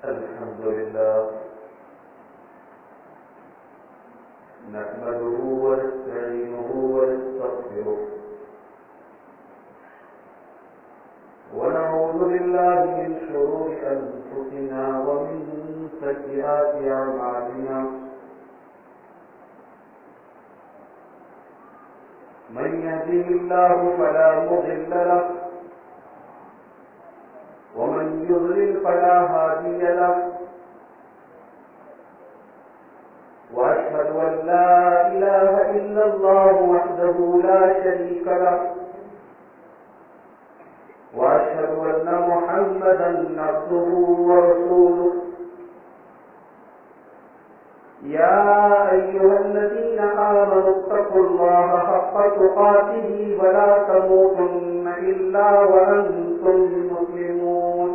الحمد لله نحمده ونستعينه ونستغفره ونعوذ بالله من شرور أنفسنا ومن سيئات أعمالنا من يهده الله فلا مضل له ومن يضلل فلا هادي له وأشهد أن لا إله إلا الله وحده لا شريك له وأشهد أن محمدا عبده ورسوله يا أيها الذين آمنوا اتقوا الله حق تقاته ولا تموتن إلا وأنتم مسلمون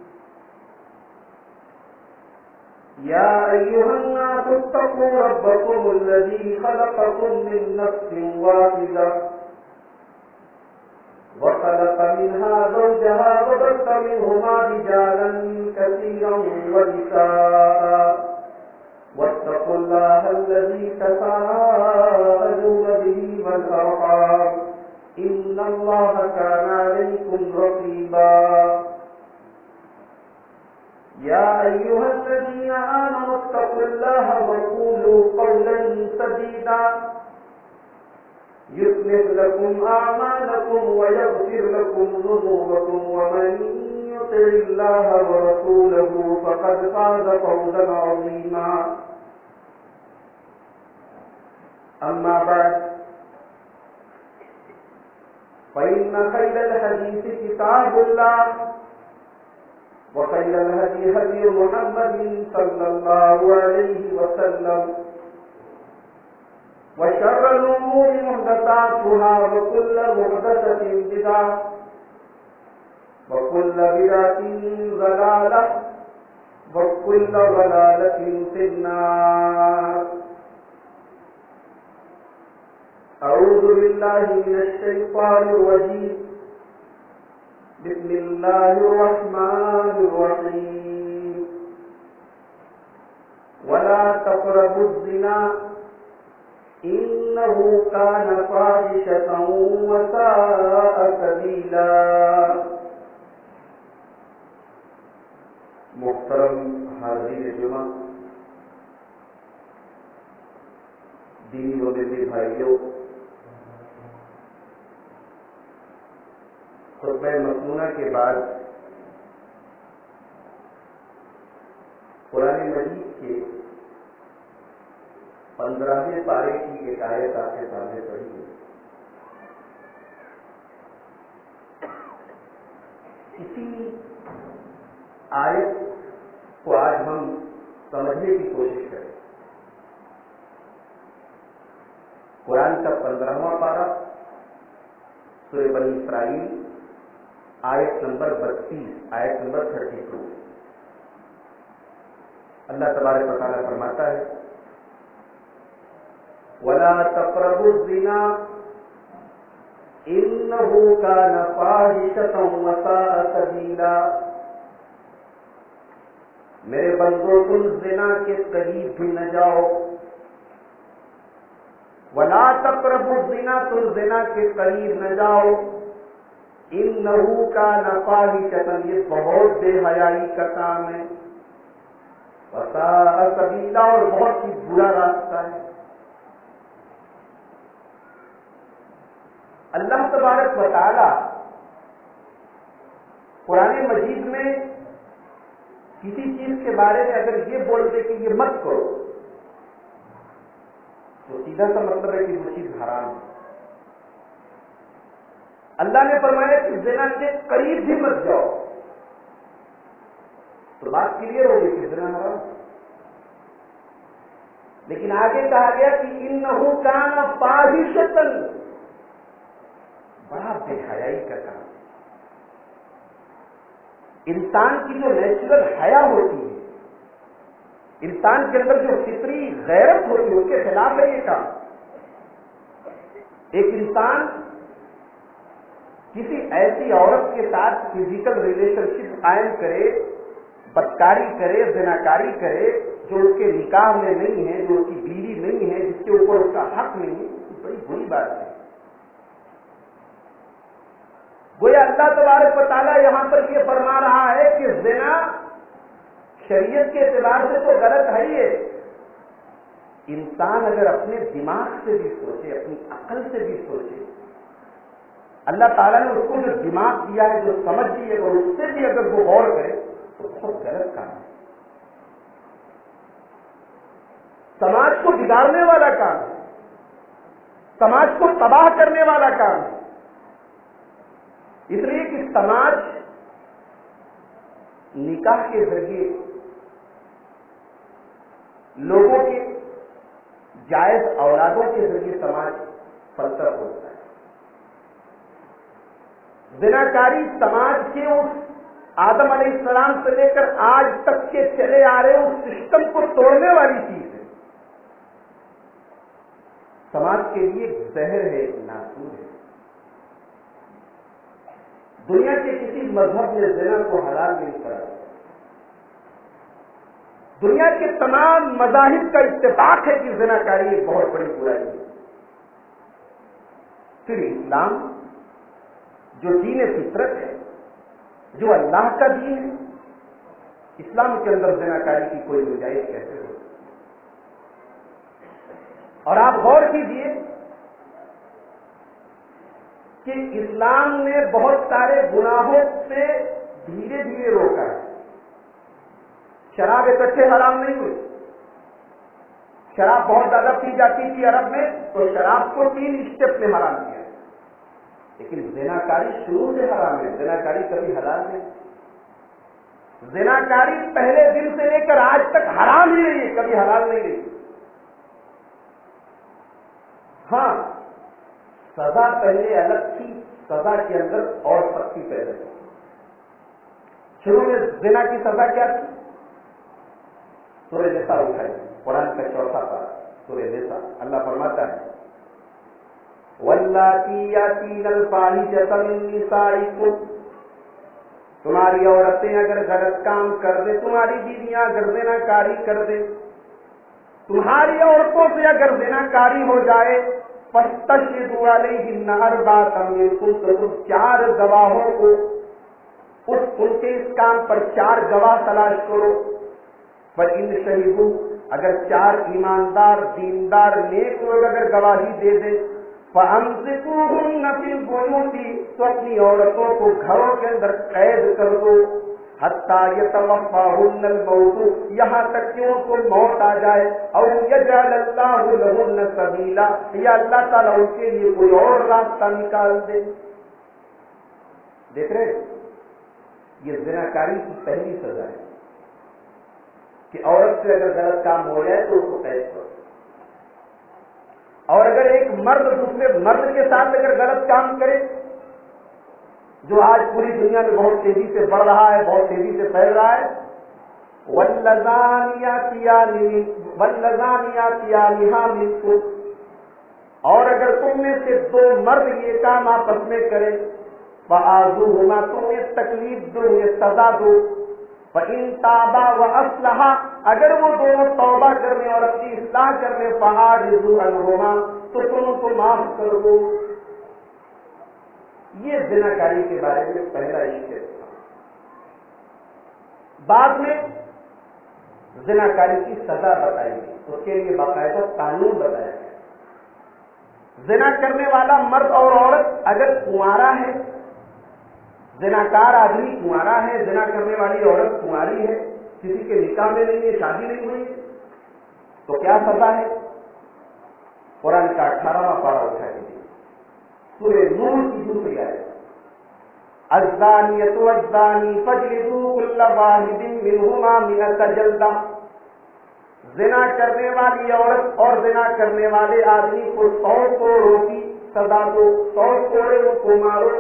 يا أيها الناس اتقوا ربكم الذي خلقكم من نفس واحدة وخلق منها زوجها وبث منهما رجالا كثيرا ونساء واتقوا الله الذي تساءلون به والأرحام إن الله كان عليكم رقيبا يا أيها الذين آمنوا اتقوا الله وقولوا قولا سديدا يصلح لكم أعمالكم ويغفر لكم ذنوبكم ومن يطع الله ورسوله فقد فاز فوزا عظيما أما بعد فإن خير الحديث كتاب الله وخير الهدي هدي محمد صلى الله عليه وسلم وشر الأمور محدثاتها وكل محدثة بدعة وكل بدعة ضلالة وكل ضلالة في النار. أعوذ بالله من الشيطان الرجيم. بسم الله الرحمن الرحيم. ولا تقربوا الزنا إنه كان فاحشة وساء سبيلا. محترم حاضرین جمعہ، دینی و مدنی بھائیوں، خطبہ مسنونہ کے بعد قرآن مجید کے 15ویں پارے کی ایک آیت آپ کے سامنے پڑھی ہے. اسی آیت کو آج ہم سمجھنے کی کوشش کریں. قرآن کا 15واں پارہ سورہ بنی اسرائیل، آیت نمبر 32، آیت نمبر 32. اللہ تبارک و تعالیٰ فرماتا ہے وَلَا تَقْرَبُوا الزِّنَا إِنَّهُ كَانَ فَاحِشَةً وَسَاءَ سَبِيلًا. میرے بندو تم زنا کے قریب بھی نہ جاؤ. وَلَا تَقْرَبُوا الزِّنَا، تم زنا کے قریب نہ جاؤ. إِنَّهُ كَانَ فَاحِشَةً، یہ بہت بے حیائی کا کام ہے. وَسَاءَ سَبِيلًا، اور بہت ہی برا راستہ ہے. اللہ تبارک و تعالی قرآن مجید میں کسی چیز کے بارے میں اگر یہ بول دے کہ یہ مت کرو تو سیدھا سا مطلب ہے کہ وہ چیز حرام ہے. اللہ نے فرمایا کہ زنا کے قریب بھی مت جاؤ تو بات کلیئر ہوگی کہ زنا حرام. لیکن آگے کہا گیا کہ انہ کان فاحشۃ، بڑا بے حیائی کا کام. انسان کی جو نیچرل حیا ہوتی ہے، انسان کے اندر جو فطری غیرت ہوتی ہے، اس کے خلاف ہے یہ کام. ایک انسان کسی ایسی عورت کے ساتھ فزیکل ریلیشن شپ قائم کرے بدکاری کرے، زناکاری کرے، جو اس کے نکاح میں نہیں ہے، جو اس کی بیوی نہیں ہے، جس کے اوپر اس کا حق نہیں ہے، یہ بڑی بری بات ہے۔ گویا اللہ تبارک و تعالیٰ یہاں پر یہ فرما رہا ہے کہ زنا شریعت کے اعتبار سے تو غلط ہے ہی ہے۔ انسان اگر اپنے دماغ سے بھی سوچے، اپنی عقل سے بھی سوچے، اللہ تعالیٰ نے اس کو جو دماغ دیا ہے، جو سمجھ دی ہے، اور اس سے بھی اگر وہ غور کرے تو بہت غلط کام ہے، سماج کو بگاڑنے والا کام ہے، سماج کو تباہ کرنے والا کام ہے۔ اس لیے کہ سماج نکاح کے ذریعے لوگوں کے جائز اولادوں کے ذریعے سماج پلتا ہوتا ہے۔ زناکاری سماج کے اس آدم علیہ السلام سے لے کر آج تک کے چلے آ رہے اس سسٹم کو توڑنے والی چیز ہے، سماج کے لیے ایک زہر ہے، ایک ناسور ہے۔ دنیا کے کسی مذہب نے زنا کو حلال نہیں کرا، دنیا کے تمام مذاہب کا اتفاق ہے کہ زناکاری ایک بہت بڑی برائی ہے۔ پھر اسلام جو دین فطرت ہے، جو اللہ کا دین ہے، اسلام کے اندر زناکاری کی کوئی گنجائش کیسے ہو؟ اور آپ غور کیجیے کہ اسلام نے بہت سارے گناہوں سے دھیرے دھیرے روکا ہے۔ شراب اکٹھے حرام نہیں ہوئی، شراب بہت زیادہ پی جاتی تھی عرب میں، تو شراب کو 3 اسٹیپ میں حرام کیا، لیکن زناکاری شروع سے حرام ہے، زناکاری کبھی حلال نہیں۔ زناکاری پہلے دن سے لے کر آج تک حرام ہی نہیں ہے، کبھی حلال نہیں رہی۔ ہاں، سزا پہلے الگ تھی، سزا کے اندر اور سختی پہلے تھی۔ شروع میں زنا کی سزا کیا تھی؟ سورہ نساء اٹھائی، قرآن کا 4 پارہ، سورہ نساء، اللہ فرماتا ہے وَاللَّاتِي يَأْتِينَ الْفَاحِشَةَ مِن نِّسَائِكُمْ، تمہاری عورتیں اگر غلط کام کر دیں، تمہاری بیویاں اگر زناکاری کر دیں، تمہاری عورتوں سے اگر زناکاری ہو جائے، فَاسْتَشْهِدُوا عَلَيْهِنَّ أَرْبَعَةً مِنْكُمْ، تو تم 4 گواہوں کو ان کے اس کام پر 4 گواہ تلاش کرو۔ فَإِنْ شَهِدُوا، اگر 4 ایماندار دیندار نیک لوگ اگر گواہی دے دیں، فَأَمْسِكُوهُنَّ فِي الْبُيُوتِ، تو اپنی عورتوں کو گھروں کے اندر قید کر دو، حَتَّى يَتَوَفَّاهُنَّ الْمَوْتُ، یہاں تک کہ ان کو موت آ جائے، أَوْ يَجْعَلَ اللَّهُ لَهُنَّ سَبِيلًا، یا اللہ تعالیٰ ان کے لیے کوئی اور راستہ نکال دے۔ دیکھ رہے ہیں، یہ زناکاری کی پہلی سزا ہے کہ عورت سے اگر غلط کام ہو جائے تو اس کو قید کرو، اور اگر ایک مرد دوسرے مرد کے ساتھ اگر غلط کام کرے، جو آج پوری دنیا میں بہت تیزی سے بڑھ رہا ہے، بہت تیزی سے پھیل رہا ہے، وَاللَّذَانِيَاتِيَانِهَا مِنكُمْ، اور اگر تم میں سے 2 مرد یہ کام آپس میں کریں، فَآذُوهُمَا، تم یہ تکلیف دو، یہ سزا دو، فَإِن تَابَا وَأَصْلَحَا، اگر وہ دونوں توبہ کرنے اور اپنی اصلاح کرنے، فَأَعْرِضُوا عَنْهُمَا، تو تم ان کو معاف کر دو۔ یہ زناکاری کے بارے میں پہلا اشارہ تھا۔ بعد میں زناکاری کی سزا بتائی گئی، اس کے لیے باقاعدہ قانون بتایا گیا۔ زنا کرنے والا مرد اور عورت اگر کنوارا ہے، زناکار آدمی کنوارا ہے، زنا کرنے والی عورت کنواری ہے، کسی کے نکاح میں نہیں ہے، شادی نہیں ہوئی، تو کیا سزا ہے؟ قرآن کا 18واں پارہ اٹھا کے دیکھیں، سورہ نور کی 2 آیت، الزانیۃ والزانی فاجلدوا کل واحد منہما 100 جلدہ، زنا کرنے والی عورت اور زنا کرنے والے آدمی کو 100 کوڑوں کی سزا دو، 100 کوڑے ان کو مارو۔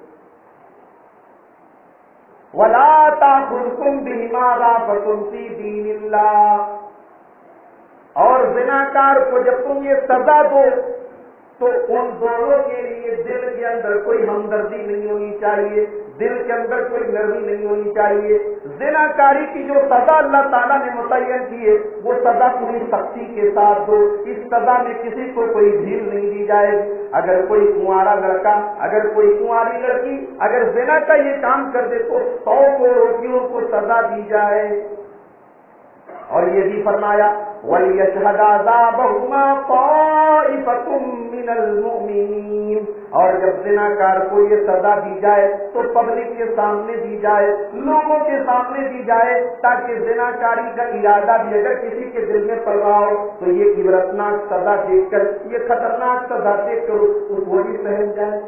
وَلَا تَأْخُذْكُمْ بِهِمَا رَأْفَةٌ فِي دِينِ اللَّهِ، اور زناکار کو جب تم یہ سزا دو تو ان دونوں کے لیے دل کے اندر کوئی ہمدردی نہیں ہونی چاہیے، دل کے اندر کوئی نرمی نہیں ہونی چاہیے. زنا کاری کی جو سزا اللہ تعالیٰ نے متعین کی ہے وہ سزا پوری سختی کے ساتھ دو. اس سزا میں کسی کو کوئی ڈھیل نہیں دی جائے گی. اگر کوئی کنوارا لڑکا، اگر کوئی کنواری لڑکی اگر زنا کا یہ کام کر دے تو 100 کوڑوں کو سزا دی جائے. اور یہ بھی فرمایا وَلْيَشْهَدْ عَذَابَهُمَا طَائِفَةٌ مِّنَ الْمُؤْمِنِينَ. اور جب زناکار کو یہ سزا دی جائے تو پبلک کے سامنے دی جائے، لوگوں کے سامنے دی جائے، تاکہ زناکاری کا ارادہ بھی اگر کسی کے دل میں پڑ رہا ہو تو یہ عبرتناک سزا دیکھ کر، یہ خطرناک سزا دیکھ کر اس کو بھی سہم جائے.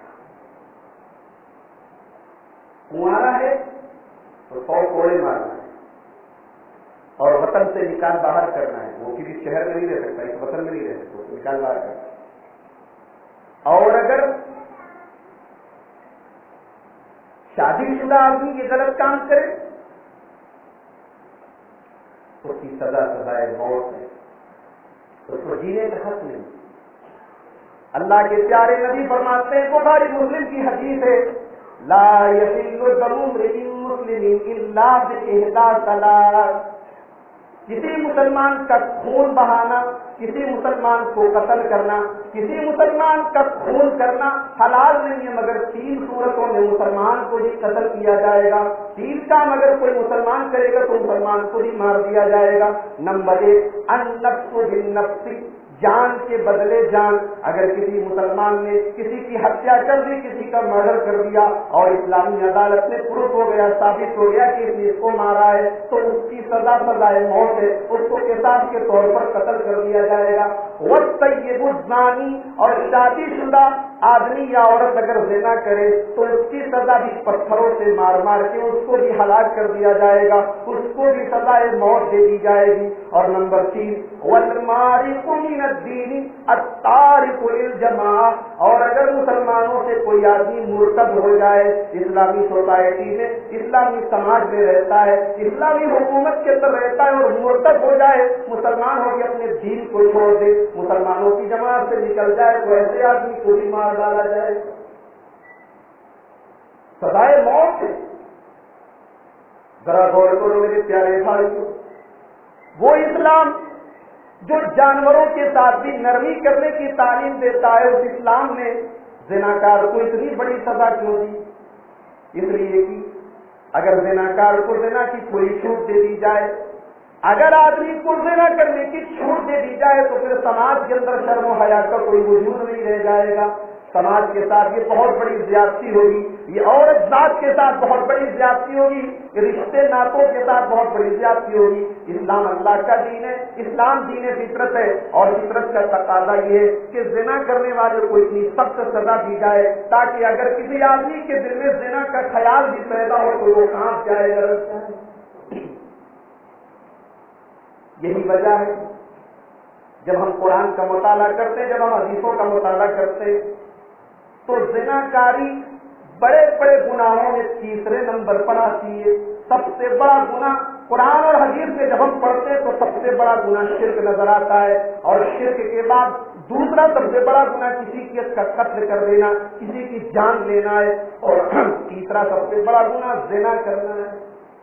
کنوارا ہے تو 100 کوڑے مارنا ہے اور وطن سے نکال باہر کرنا ہے. وہ کسی شہر میں نہیں رہ سکتا، اس وطن میں نہیں رہ سکتا، اس کو نکال باہر کرنا ہے. اور اگر شادی شدہ آدمی یہ غلط کام کرے تو اس کی سزا سزائے موت ہے، اس کو جینے کا حق نہیں. اللہ کے پیارے نبی فرماتے ہیں، بخاری مسلم کی حدیث ہے، لا يحل دم امرئ مسلم الا باحدى ثلاث. کسی مسلمان کا خون بہانا، کسی مسلمان کو قتل کرنا، کسی مسلمان کا خون کرنا حلال نہیں ہے مگر 3 صورتوں میں مسلمان کو بھی قتل کیا جائے گا. 3 کام اگر کوئی مسلمان کرے گا تو مسلمان کو بھی مار دیا جائے گا. نمبر 1 النفس بالنفس، جان کے بدلے جان. اگر کسی مسلمان نے کسی کی ہتیا کر دی، کسی کا مرڈر کر دیا اور اسلامی عدالت میں پروف ہو گیا، ثابت ہو گیا کہ اس نے اس کو مارا ہے تو اس کی سزا سزائے موت ہے، اس کو قصاص کے طور پر قتل کر دیا جائے گا. والطیب الزانی، اور شادی شدہ آدمی یا عورت اگر زنا کرے تو اس کی سزا بھی پتھروں سے مار مار کے اس کو بھی ہلاک کر دیا جائے گا، اس کو بھی سزائے موت دے دی جائے گی. اور نمبر 3 والمارق من الدین التارک للجماعہ، اور اگر مسلمانوں سے کوئی آدمی مرتد ہو جائے، اسلامی سوسائٹی میں، اسلامی سماج میں رہتا ہے، اسلامی حکومت کے اندر رہتا ہے اور مرتد ہو جائے، مسلمان ہو کے اپنے دین کو چھوڑ دے، مسلمانوں کی جماعت سے نکل جائے تو ایسے آدمی کو بھی مار ڈالا جائے، سزائے موت ہے. ذرا غور کرو میرے پیارے بھائیوں، وہ اسلام جو جانوروں کے ساتھ بھی نرمی کرنے کی تعلیم دیتا ہے، اس اسلام نے زناکار کو اتنی بڑی سزا کیوں دی؟ اس لیے کہ اگر زناکار کو زنا کی کوئی چھوٹ دے دی جائے، اگر آدمی کو زنا کرنے کی چھوٹ دے دی جائے تو پھر سماج کے اندر شرم و حیا کا کوئی وجود نہیں رہ جائے گا. سماج کے ساتھ یہ بہت بڑی زیادتی ہوگی، یہ عورت ذات کے ساتھ بہت بڑی زیادتی ہوگی، رشتے ناتوں کے ساتھ بہت بڑی زیادتی ہوگی. اسلام اللہ کا دین ہے، اسلام دین فطرت ہے، اور فطرت کا تقاضا یہ ہے کہ زنا کرنے والے کو اتنی سخت سزا دی جائے تاکہ اگر کسی آدمی کے دل میں زنا کا خیال بھی پیدا ہو تو وہ کانپ جائے گا. یہی وجہ ہے جب ہم قرآن کا مطالعہ کرتے، جب ہم حدیثوں کا مطالعہ کرتے تو زنا کاری بڑے بڑے گناہوں میں 3 نمبر پر آتی ہے. سب سے بڑا گناہ قرآن اور حدیث میں جب ہم پڑھتے ہیں تو سب سے بڑا گناہ شرک نظر آتا ہے، اور شرک کے بعد دوسرا سب سے بڑا گناہ کسی کی کا قتل کر دینا، کسی کی جان لینا ہے، اور تیسرا سب سے بڑا گناہ زنا کرنا ہے.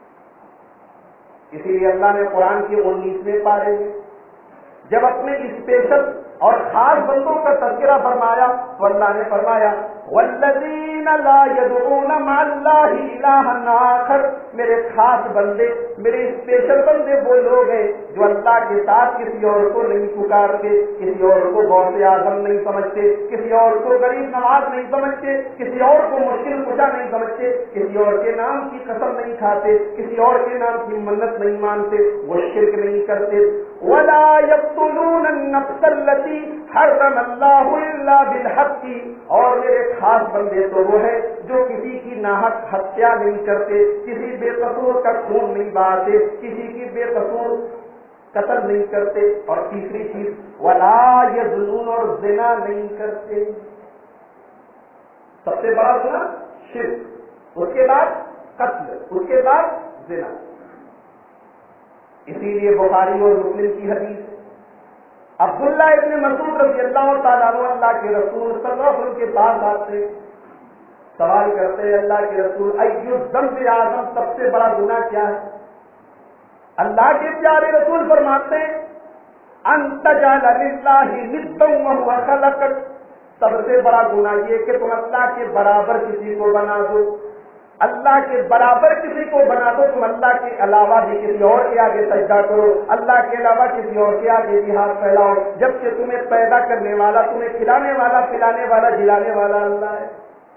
اسی لیے اللہ نے قرآن کے 19ویں پارے میں جب اپنے اسپیشل اور خاص بندوں کا تذکرہ فرمایا تو اللہ نے فرمایا والذین لا يدعون مع اللہ الہا آخر. میرے خاص بندے، میرے اسپیشل بندے وہ لوگ ہیں جو اللہ کے ساتھ کسی اور کو نہیں پکارتے، کسی اور کو غوث اعظم نہیں سمجھتے، کسی اور کو غریب نواز نہیں سمجھتے، کسی اور کو مشکل کشا نہیں سمجھتے، کسی اور کے نام کی قسم نہیں کھاتے، کسی اور کے نام کی منت نہیں مانتے، وہ شرک نہیں کرتے. ولا يقتلون النفس التي حرم اللہ الا بالحق. اور میرے خاص بندے تو وہ ہے جو کسی کی ناحق ہتیا نہیں کرتے، کسی بے قصور کا خون نہیں بہاتے، کسی کی بے قصور قتل نہیں کرتے. اور تیسری چیز ولا یزنون، اور زنا نہیں کرتے. سب سے بڑا گناہ شرک، اس کے بعد قتل، اس کے بعد زنا. اسی لیے بخاری اور مسلم کی حدیث عبداللہ ابن مسعود رضی اللہ تعالیٰ عنہ اللہ کے رسول صلی اللہ علیہ وسلم کے پاس آتے، سوال کرتے ہیں اللہ کے رسول ایُّ الذنب اعظم، سب سے بڑا گناہ کیا ہے؟ اللہ کے پیارے رسول فرماتے ہیں ان تجعل للہ ندا وهو خلقک، سب سے بڑا گناہ یہ کہ تم اللہ کے برابر کسی کو بنا دو، اللہ کے برابر کسی کو بنا دو، تم اللہ کے علاوہ بھی کسی اور کے آگے سجدہ کرو، اللہ کے علاوہ کسی اور کے آگے بھی ہاتھ پھیلاؤ، جبکہ تمہیں پیدا کرنے والا، تمہیں کھلانے والا، پلانے والا، جلانے والا اللہ ہے۔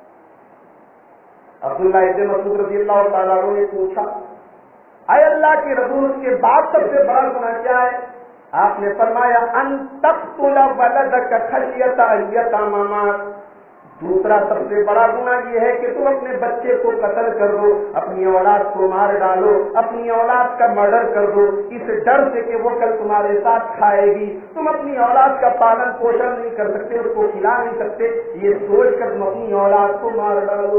عبداللہ ابن مسعود رضی اللہ تعالیٰ عنہ نے پوچھا اے اللہ کے رسول اس کے بعد سب سے بڑا گناہ کیا ہے؟ آپ نے فرمایا ان تقتل ولدک خشیۃ ان یتیم، دوسرا سب سے بڑا گناہ یہ ہے کہ تم اپنے بچے کو قتل کر دو، اپنی اولاد کو مار ڈالو، اپنی اولاد کا مرڈر کر دو، اس ڈر سے کہ وہ کل تمہارے ساتھ کھائے گی، تم اپنی اولاد کا پالن پوشن نہیں کر سکتے، اس کو کھلا نہیں سکتے، یہ سوچ کر تم اپنی اولاد کو مار ڈالو۔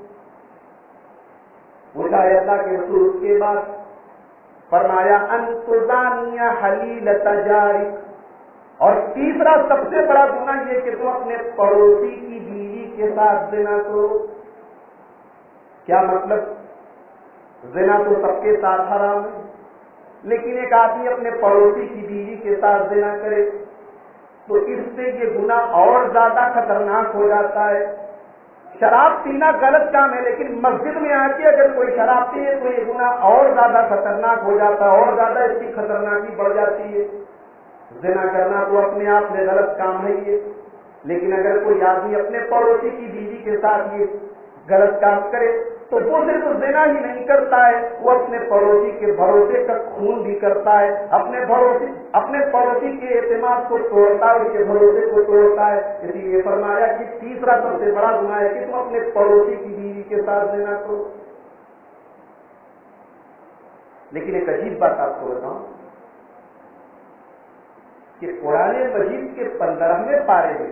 پوچھا ہے اللہ کے رسول اس کے بعد؟ فرمایا ان تزانی حلیلۃ جارک، اور تیسرا سب سے بڑا گناہ یہ کہ تم اپنے پڑوسی کی بیوی کے ساتھ زنا کرو۔ کیا مطلب؟ زنا تو سب کے ساتھ حرام ہے، لیکن ایک آدمی اپنے پڑوسی کی بیوی کے ساتھ زنا کرے تو اس سے یہ گناہ اور زیادہ خطرناک ہو جاتا ہے۔ شراب پینا غلط کام ہے، لیکن مسجد میں آ کے اگر کوئی شراب پیے تو یہ گناہ اور زیادہ خطرناک ہو جاتا ہے، اور زیادہ اس کی خطرناکی بڑھ جاتی ہے۔ زنا کرنا تو اپنے آپ میں غلط کام ہے یہ، لیکن اگر کوئی آدمی اپنے پڑوسی کی بیوی کے ساتھ یہ غلط کام کرے تو وہ صرف زنا ہی نہیں کرتا ہے، وہ اپنے پڑوسی کے بھروسے کا خون بھی کرتا ہے، اپنے پڑوسی کے اعتماد کو توڑتا ہے، اس کے بھروسے کو توڑتا ہے۔ اسی لیے فرمایا کہ تیسرا سب سے بڑا گناہ ہے کہ تم اپنے پڑوسی کی بیوی کے ساتھ زنا کرو۔ لیکن ایک عجیب بات آپ کو بتاؤں کہ قرآن مجید کے 15ویں پارے میں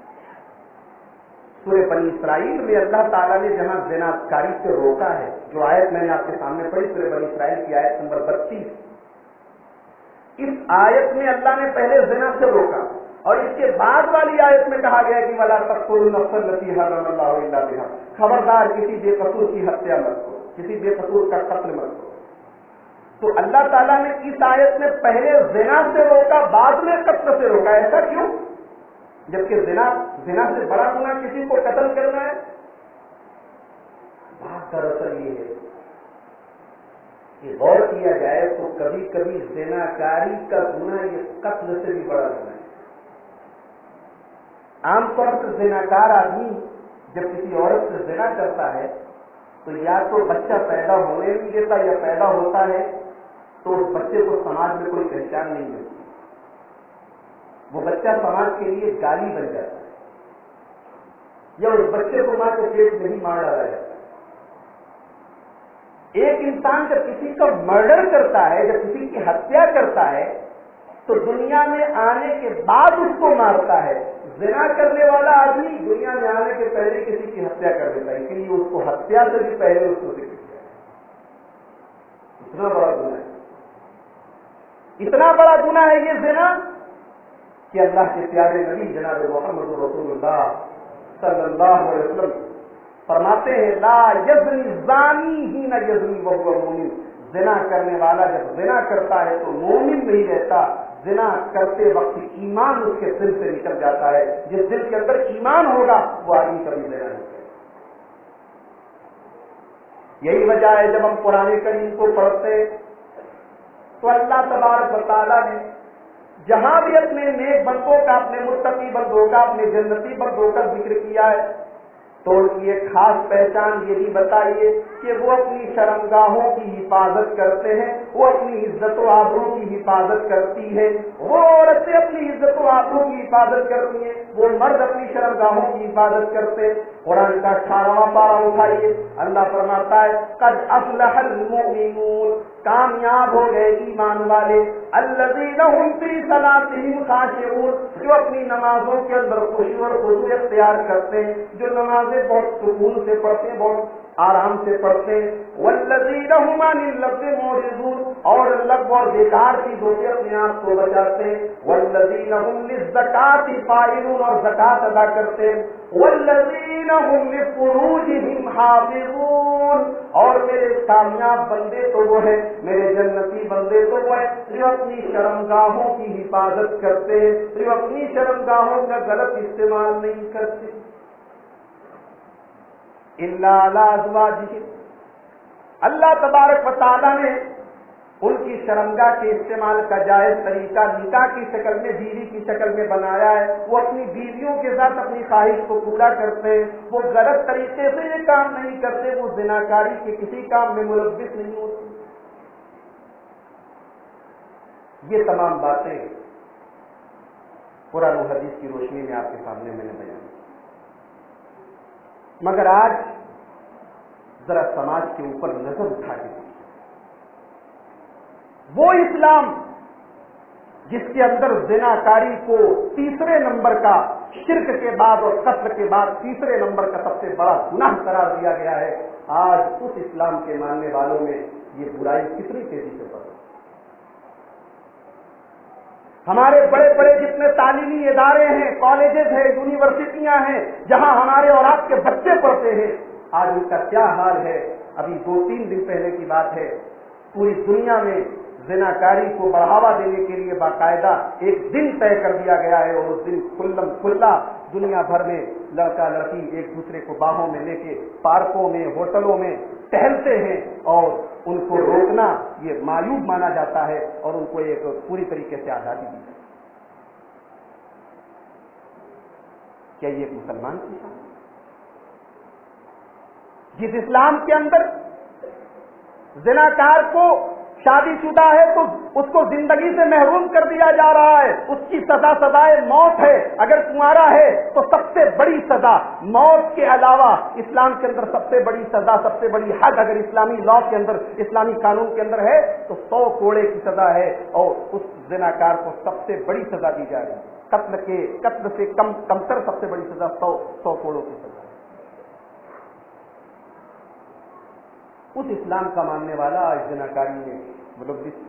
سورہ بنی اسرائیل میں اللہ تعالیٰ نے جہاں زنا کاری سے روکا ہے، جو آیت میں نے آپ کے سامنے پڑھی سورہ بنی اسرائیل کی آیت نمبر 32، اس آیت میں اللہ نے پہلے زنا سے روکا اور اس کے بعد والی آیت میں کہا گیا کہ وَلَا تَقْتُلُوا النَّفْسَ الَّتِي حَرَّمَ اللَّهُ إِلَّا بِالْحَقِّ، خبردار کسی بے قصور کی ہتیا مت کرو، کسی بے قصور کا قتل مت کرو۔ تو اللہ تعالیٰ نے اس آیت میں پہلے زنا سے روکا، بعد میں قتل سے روکا، ایسا کیوں؟ جبکہ زنا سے بڑا گناہ کسی کو قتل کرنا ہے۔ بات دراصل یہ ہے کہ غور کیا جائے تو کبھی کبھی زنا کاری کا گناہ یہ قتل سے بھی بڑا گناہ ہے۔ عام طور پر زنا کار آدمی جب کسی عورت سے زنا کرتا ہے تو یا تو بچہ پیدا ہونے نہیں دیتا یا پیدا ہوتا ہے تو اس بچے کو سماج میں کوئی پہچان نہیں ملتی، وہ بچہ سماج کے لیے گالی بن جاتا ہے، یا اس بچے کو ماں کے پیٹ میں ہی مار ڈالا جاتا ہے۔ ایک انسان جب کسی کا مرڈر کرتا ہے، جب کسی کی ہتیا کرتا ہے تو دنیا میں آنے کے بعد اس کو مارتا ہے۔ زنا کرنے والا آدمی دنیا میں آنے کے پہلے کسی کی ہتیا کر دیتا ہے، اسی لیے اس کو ہتیا سے بھی پہلے اس کو ذکر کیا ہے۔ اتنا بڑا گناہ ہے، اتنا بڑا گناہ ہے یہ زنا کہ اللہ کے پیارے نبی جناب محمد رسول اللہ صلی اللہ علیہ وسلم فرماتے ہیں لا یزنی الزانی حین یزنی وہو مومن، زنا کرنے والا جب زنا کرتا ہے تو مومن نہیں رہتا، زنا کرتے وقت ایمان اس کے دل سے نکل جاتا ہے۔ جس دل کے اندر ایمان ہوگا وہ آدمی کبھی زنا نہیں کرے۔ یہی وجہ ہے جب ہم قرآن کریم کو پڑھتے تو اللہ تبارک و تعالیٰ نے جہاں بھی اپنے نیک بندوں کا، اپنے متقی بندوں کا، اپنے جنتی بندوں کا ذکر کیا ہے تو ان کی ایک خاص پہچان یہ بھی بتائیے کہ وہ اپنی شرمگاہوں کی حفاظت کرتے ہیں، وہ اپنی عزت و آبرو کی حفاظت کرتی ہے، وہ عورتیں اپنی عزت و آبرو کی حفاظت کرتی ہیں، وہ مرد اپنی شرمگاہوں کی حفاظت کرتے ہیں۔ قرآن کا 18واں پارہ اٹھائیے، اللہ فرماتا ہے قد افلح المؤمنون، کامیاب ہو گئے ایمان والے، الذین هم فی صلاتهم خاشعون، جو اپنی نمازوں کے اندر خشوع اور خضوع اختیار کرتے ہیں، جو نمازیں بہت سکون سے پڑھتے ہیں، بہت آرام سے پڑھتے ہیں. والذین هم عن اللغو معرضون, اور لغو اور بیکار چیزوں سے اپنے آپ کو بچاتے ہیں. والذین هم للزکاۃ فاعلون, اور زکات ادا کرتے ہیں. والذین هم لفروجهم حافظون, اور میرے کامیاب بندے تو وہ ہیں, میرے جنتی بندے تو وہ ہیں جو اپنی شرمگاہوں کی حفاظت کرتے ہیں, جو اپنی شرمگاہوں کا غلط استعمال نہیں کرتے. الا علی ازواجہم, اللہ تبارک و تعالیٰ نے ان کی شرمگاہ کے استعمال کا جائز طریقہ نکاح کی شکل میں, بیوی کی شکل میں بنایا ہے. وہ اپنی بیویوں کے ساتھ اپنی خواہش کو پورا کرتے ہیں, وہ غلط طریقے سے یہ کام نہیں کرتے, وہ زناکاری کے کسی کام میں ملوث نہیں ہوتے. یہ تمام باتیں قرآن و حدیث کی روشنی میں آپ کے سامنے میں نے بیان کی. مگر آج ذرا سماج کے اوپر نظر اٹھا کے دیکھیں, وہ اسلام جس کے اندر زناکاری کو تیسرے نمبر کا, شرک کے بعد اور قتل کے بعد تیسرے نمبر کا سب سے بڑا گناہ قرار دیا گیا ہے, آج اس اسلام کے ماننے والوں میں یہ برائی کتنی تیزی سے بڑھ رہی ہے. ہمارے بڑے بڑے جتنے تعلیمی ادارے ہیں, کالجز ہیں, یونیورسٹیاں ہیں, جہاں ہمارے اور آپ کے بچے پڑھتے ہیں, آج ان کا کیا حال ہے. ابھی 2-3 دن پہلے کی بات ہے, پوری دنیا میں زناکاری کو بڑھاوا دینے کے لیے باقاعدہ ایک دن طے کر دیا گیا ہے, اور اس دن کھلم کھلا دنیا بھر میں لڑکا لڑکی ایک دوسرے کو باہوں میں لے کے پارکوں میں, ہوٹلوں میں ٹہلتے ہیں, اور ان کو روکنا یہ معیوب مانا جاتا ہے, اور ان کو ایک پوری طریقے سے آزادی دی جاتی ہے. کیا یہ ایک مسلمان کی شان ہے؟ جس اسلام کے اندر زناکار کو شادی شدہ ہے تو اس کو زندگی سے محروم کر دیا جا رہا ہے, اس کی سزا سزائے موت ہے. اگر کنوارا ہے تو سب سے بڑی سزا موت کے علاوہ اسلام کے اندر سب سے بڑی سزا, سب سے بڑی حد اگر اسلامی لا کے اندر, اسلامی قانون کے اندر ہے تو 100 کوڑے کی سزا ہے, اور اس زناکار کو سب سے بڑی سزا دی جا رہی ہے. قتل سے کمتر سب سے بڑی سزا 100 کوڑوں کی سزا. اس اسلام کا ماننے والا آج زناکاری میں ملوث.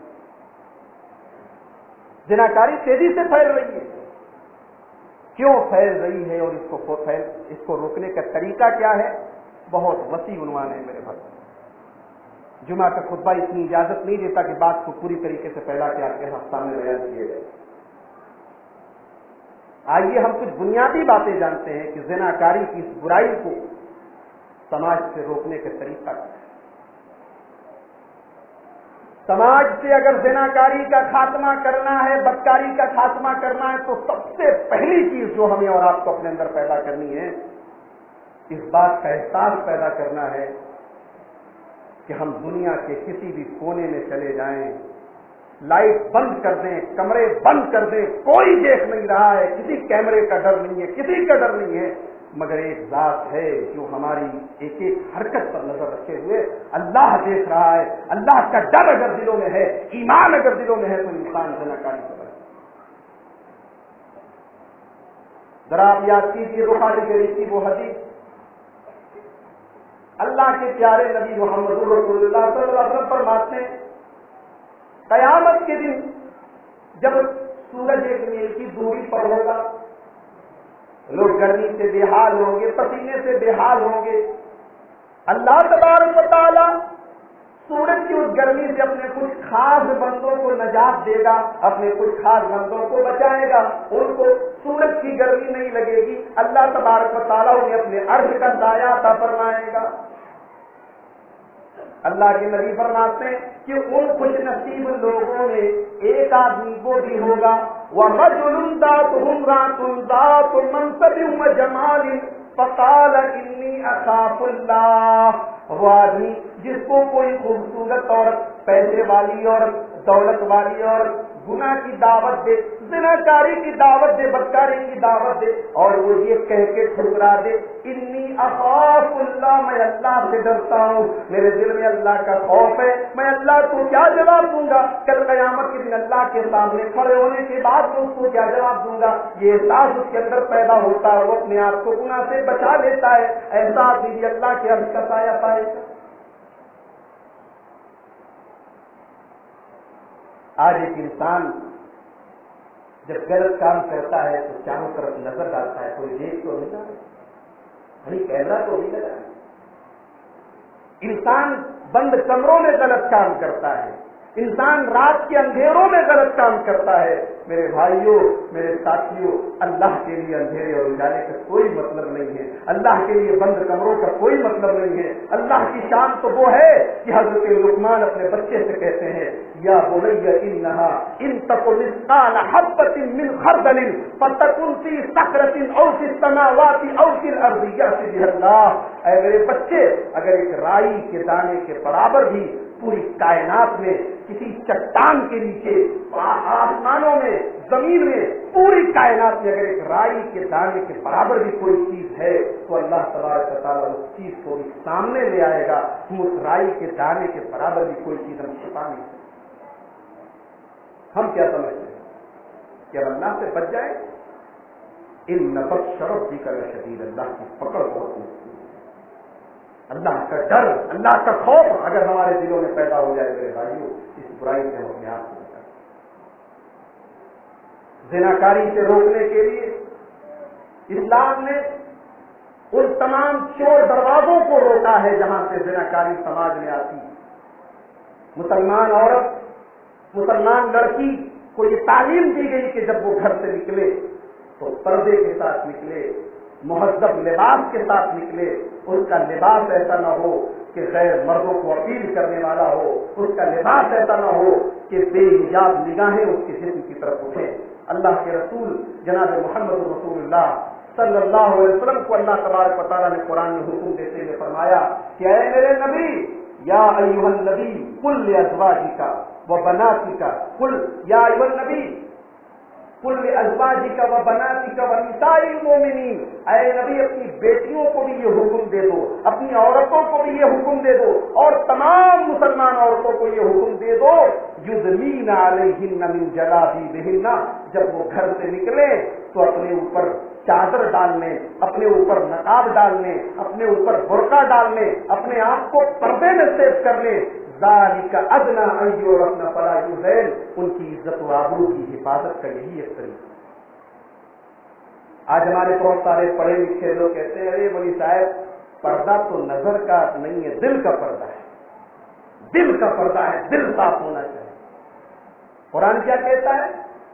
زناکاری تیزی سے پھیل رہی ہے. کیوں پھیل رہی ہے اور اس کو روکنے کا طریقہ کیا ہے؟ بہت وسیع عنوان ہے میرے بھائی. جمعہ کا خطبہ اتنی اجازت نہیں دیتا کہ بات کو پوری طریقے سے پھیلا کے آپ کے سامنے بیان کیے جائے. آئیے ہم کچھ بنیادی باتیں جانتے ہیں کہ زناکاری کی اس برائی کو سماج سے روکنے کا طریقہ کیا ہے. سماج سے اگر زناکاری کا خاتمہ کرنا ہے, بدکاری کا خاتمہ کرنا ہے, تو سب سے پہلی چیز جو ہمیں اور آپ کو اپنے اندر پیدا کرنی ہے, اس بات کا احساس پیدا کرنا ہے کہ ہم دنیا کے کسی بھی کونے میں چلے جائیں, لائٹ بند کر دیں, کمرے بند کر دیں, کوئی دیکھ نہیں رہا ہے, کسی کیمرے کا ڈر نہیں ہے, کسی کا ڈر نہیں ہے, مگر ایک ذات ہے جو ہماری ایک ایک حرکت پر نظر رکھے ہوئے اللہ دیکھ رہا ہے. اللہ کا ڈر اگر دلوں میں ہے, ایمان اگر دلوں میں ہے, تو انسان زناکاری سے بچے. ذرا آپ یاد کیجیے بخاری شریف کی وہ حدیث, اللہ کے پیارے نبی محمد رسول اللہ صلی اللہ علیہ وسلم فرماتے ہیں, قیامت کے دن جب سورج 1 میل کی دوری پر ہوگا, لوگ گرمی سے بے حال ہوں گے, پسینے سے بے حال ہوں گے. اللہ تبارک و تعالی سورج کی اس گرمی سے اپنے کچھ خاص بندوں کو نجات دے گا, اپنے کچھ خاص بندوں کو بچائے گا, ان کو سورج کی گرمی نہیں لگے گی. اللہ تبارک و تعالی انہیں اپنے عرش کا سایہ عطا فرمائے گا. اللہ کے نبی فرماتے ہیں کہ ان خوش نصیب لوگوں میں ایک آدمی کو بھی ہوگا, وَرَجُلٌ ذَاتُ امْرَأَةٌ ذَاتُ مَنْصَبٍ وَجَمَالٍ فَقَالَ إِنِّي أَخَافُ اللَّهَ, وہ آدمی جس کو کوئی خوبصورت عورت, پیسے والی عورت, दौलत वाली और गुनाह की दावत दे, ज़िनाकारी की दावत दे, बदकारी की दावत दे, और वो ये कह के ठुकरा दे, इन्नी अख़ाफ़ुल्लाह, मैं अल्लाह से डरता हूँ, मेरे दिल में अल्लाह का खौफ है, मैं अल्लाह को क्या जवाब दूंगा, कल क़यामत के दिन अल्लाह के सामने खड़े होने के बाद तो उसको क्या जवाब दूंगा, ये एहसास उसके अंदर पैदा होता है, वो अपने आप को गुनाह से बचा लेता है। ऐसा आदमी अल्लाह के अर्श का साया पाएगा। आज एक इंसान जब गलत काम करता है तो चारों तरफ नजर डालता है, कोई देख तो नहीं रहा, कहीं कैमरा तो नहीं लगा। इंसान बंद कमरों में गलत काम करता है, इंसान रात के अंधेरों में गलत काम करता है। मेरे भाइयों, मेरे साथियों, अल्लाह के लिए अंधेरे और उजाले का कोई मतलब नहीं है, अल्लाह के लिए बंद कमरों का कोई मतलब नहीं है। अल्लाह की शान तो वो है कि हज़रत लुक़मान अपने बच्चे से कहते हैं, या बुनय्या इन्नहा इन तकु मिस्क़ाल हब्बतिन मिन खरदलिन फतकुन फी सख़रतिन औ फी समावाति औ फिल अर्दि यअति बिहल्लाह। ऐ मेरे बच्चे, अगर एक राई के दाने के बराबर भी पूरी कायनात में, किसी चट्टान के नीचे, आसमानों में, जमीन में, पूरी कायनात में अगर एक राई के दाने के बराबर भी कोई चीज है तो अल्लाह तबारक व तआला उस चीज को भी सामने ले आएगा। हम उस राई के दाने के बराबर भी कोई चीज हम छिपा नहीं सकते। हम क्या समझते हैं कि अब अल्लाह से बच जाए, इन नफ़स शरफ भी कर शदीद, अल्लाह की पकड़ बहुत मुश्किल है। अल्लाह का डर, अल्लाह का खौफ अगर हमारे दिलों में पैदा हो जाए मेरे भाइयों, इस बुराई से हम अपने आप को बचा। ज़िनाकारी से रोकने के लिए इस्लाम ने उन तमाम चोर दरवाजों को रोका है जहां से ज़िनाकारी समाज में आती है। मुसलमान औरत, मुसलमान लड़की को ये तालीम दी गई कि जब वो घर से निकले तो पर्दे के साथ निकले, मुहज़्ज़ब लिबास के साथ निकले। उसका लिबास ऐसा न हो कि गैर मर्दों को अपील करने वाला हो, उसका लिबास ऐसा न हो कि बेहिजाब निगाहें उसके जिस्म की तरफ उठें। अल्लाह के रसूल जनाब मोहम्मद रसूलुल्लाह सल्लल्लाहु अलैहि वसल्लम को अल्लाह तबारक व तआला ने कुरान में हुक्म देते हुए फरमाया कि ऐ मेरे नबी, या अय्युहन नबी कुल लिअज़वाजिका व बनातिका, कुल या अय्युहन नबी कुल लिअज़वाजिका व बनातिका व निसाइल मोमिनीन, ऐ नबी अपनी बेटियों को भी ये हुक्म दे दो, अपनी औरतों को भी ये हुक्म दे दो, और तमाम मुसलमान औरतों को ये हुक्म दे दो, युदनीना अलैहिन्ना मिन जलाबिबिहिन्ना, जब वो घर से निकले तो अपने ऊपर चादर डालने, अपने ऊपर नकाब डालने, अपने ऊपर बुर्का डालने, अपने आप को पर्दे में सेफ करने। ज़ालिका अदना अन युरफ़ना फला युज़ैन, उनकी इज्जत व आबरू की हिफाजत का यही एक तरीका। आज हमारे बहुत सारे पढ़े लिखे लोग कहते हैं, अरे मौलवी साहब, पर्दा तो नजर का नहीं है, दिल का पर्दा है, दिल का पर्दा है, दिल साफ होना चाहिए। कुरान क्या कहता है,